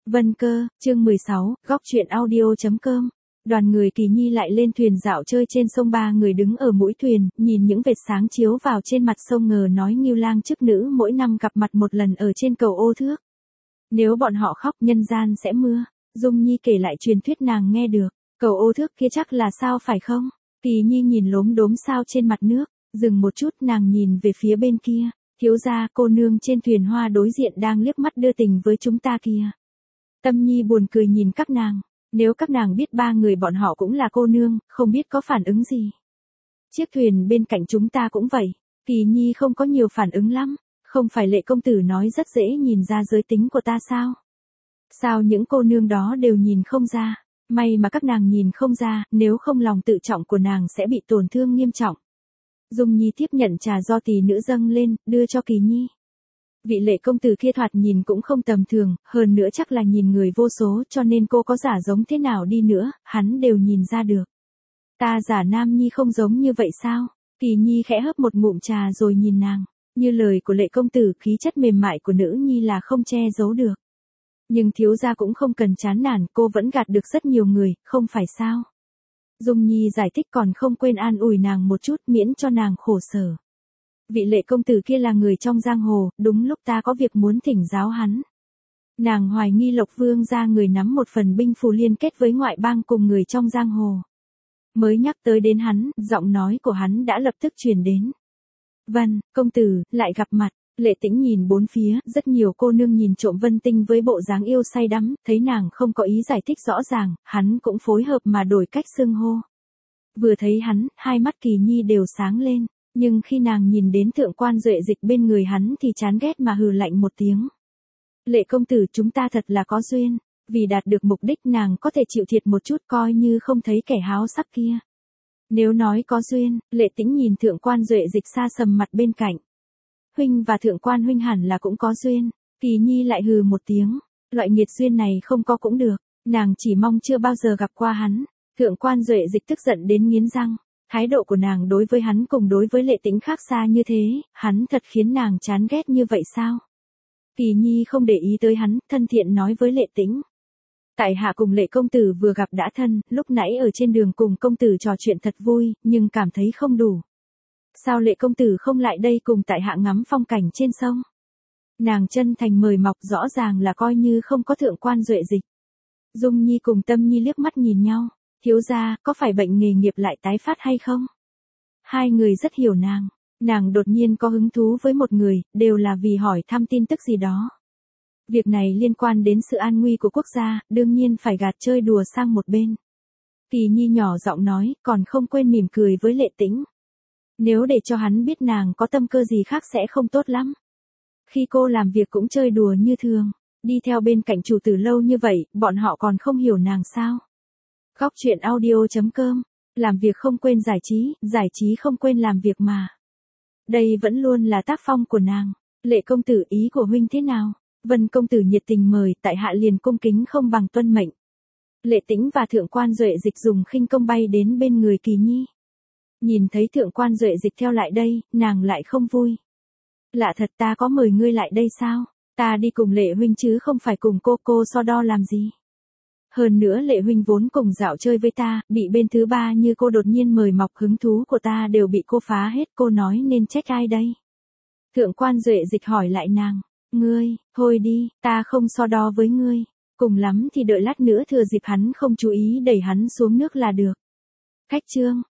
Vân Cơ, chương 16, góc truyện audio.com. Đoàn người Kỳ Nhi lại lên thuyền dạo chơi trên sông, ba người đứng ở mũi thuyền, nhìn những vệt sáng chiếu vào trên mặt sông, ngờ nói Ngưu Lang chức nữ mỗi năm gặp mặt một lần ở trên cầu Ô Thước. Nếu bọn họ khóc nhân gian sẽ mưa. Dung Nhi kể lại truyền thuyết nàng nghe được, cầu Ô Thước kia chắc là sao phải không? Kỳ Nhi nhìn lốm đốm sao trên mặt nước, dừng một chút nàng nhìn về phía bên kia, thiếu gia cô nương trên thuyền hoa đối diện đang liếc mắt đưa tình với chúng ta kìa. Tâm Nhi buồn cười nhìn các nàng, nếu các nàng biết ba người bọn họ cũng là cô nương, không biết có phản ứng gì. Chiếc thuyền bên cạnh chúng ta cũng vậy. Kỳ Nhi không có nhiều phản ứng lắm, không phải Lệ công tử nói rất dễ nhìn ra giới tính của ta sao? Sao những cô nương đó đều nhìn không ra? May mà các nàng nhìn không ra, nếu không lòng tự trọng của nàng sẽ bị tổn thương nghiêm trọng. Dung Nhi tiếp nhận trà do tỷ nữ dâng lên, đưa cho Kỳ Nhi. Vị Lệ công tử kia thoạt nhìn cũng không tầm thường, hơn nữa chắc là nhìn người vô số, cho nên cô có giả giống thế nào đi nữa, hắn đều nhìn ra được. Ta giả Nam Nhi không giống như vậy sao? Kỳ Nhi khẽ hớp một ngụm trà rồi nhìn nàng, như lời của Lệ công tử, khí chất mềm mại của nữ nhi là không che giấu được. Nhưng thiếu gia cũng không cần chán nản, cô vẫn gạt được rất nhiều người, không phải sao? Dung Nhi giải thích còn không quên an ủi nàng một chút miễn cho nàng khổ sở. Vị Lệ công tử kia là người trong giang hồ, đúng lúc ta có việc muốn thỉnh giáo hắn. Nàng hoài nghi Lộc Vương gia người nắm một phần binh phù liên kết với ngoại bang cùng người trong giang hồ. Mới nhắc tới đến hắn, giọng nói của hắn đã lập tức truyền đến. Vân, công tử, lại gặp mặt. Lệ Tĩnh nhìn bốn phía, rất nhiều cô nương nhìn trộm Vân Tinh với bộ dáng yêu say đắm, thấy nàng không có ý giải thích rõ ràng, hắn cũng phối hợp mà đổi cách xưng hô. Vừa thấy hắn, hai mắt Kỳ Nhi đều sáng lên, nhưng khi nàng nhìn đến Thượng quan Duệ Dịch bên người hắn thì chán ghét mà hừ lạnh một tiếng. Lệ công tử, chúng ta thật là có duyên, vì đạt được mục đích nàng có thể chịu thiệt một chút coi như không thấy kẻ háo sắc kia. Nếu nói có duyên, Lệ Tĩnh nhìn Thượng quan Duệ Dịch xa sầm mặt bên cạnh. Huynh và Thượng quan huynh hẳn là cũng có duyên. Kỳ Nhi lại hừ một tiếng, loại nghiệt duyên này không có cũng được, nàng chỉ mong chưa bao giờ gặp qua hắn. Thượng quan Duệ Dịch tức giận đến nghiến răng, thái độ của nàng đối với hắn cùng đối với Lệ Tĩnh khác xa như thế, hắn thật khiến nàng chán ghét như vậy sao? Kỳ Nhi không để ý tới hắn, thân thiện nói với Lệ Tĩnh. Tại hạ cùng Lệ công tử vừa gặp đã thân, lúc nãy ở trên đường cùng công tử trò chuyện thật vui, nhưng cảm thấy không đủ. Sao Lệ công tử không lại đây cùng tại hạ ngắm phong cảnh trên sông? Nàng chân thành mời mọc rõ ràng là coi như không có Thượng quan Duệ Dịch. Dung Nhi cùng Tâm Nhi liếc mắt nhìn nhau, thiếu gia, có phải bệnh nghề nghiệp lại tái phát hay không? Hai người rất hiểu nàng đột nhiên có hứng thú với một người, đều là vì hỏi thăm tin tức gì đó. Việc này liên quan đến sự an nguy của quốc gia, đương nhiên phải gạt chơi đùa sang một bên. Kỳ Nhi nhỏ giọng nói, còn không quên mỉm cười với Lệ Tĩnh. Nếu để cho hắn biết nàng có tâm cơ gì khác sẽ không tốt lắm. Khi cô làm việc cũng chơi đùa như thường, đi theo bên cạnh chủ tử lâu như vậy, bọn họ còn không hiểu nàng sao? Góc truyện audio.com, làm việc không quên giải trí không quên làm việc mà. Đây vẫn luôn là tác phong của nàng. Lệ công tử, ý của huynh thế nào? Vân công tử nhiệt tình mời, tại hạ liền cung kính không bằng tuân mệnh. Lệ Tĩnh và Thượng quan Duệ Dịch dùng khinh công bay đến bên người Kỳ Nhi. Nhìn thấy Thượng quan Duệ Dịch theo lại đây, nàng lại không vui. Lạ thật, ta có mời ngươi lại đây sao? Ta đi cùng Lệ huynh chứ không phải cùng cô so đo làm gì? Hơn nữa Lệ huynh vốn cùng dạo chơi với ta, bị bên thứ ba như cô đột nhiên mời mọc, hứng thú của ta đều bị cô phá hết, cô nói nên trách ai đây? Thượng quan Duệ Dịch hỏi lại nàng. Ngươi, thôi đi, ta không so đo với ngươi. Cùng lắm thì đợi lát nữa thừa dịp hắn không chú ý đẩy hắn xuống nước là được. Khách trương,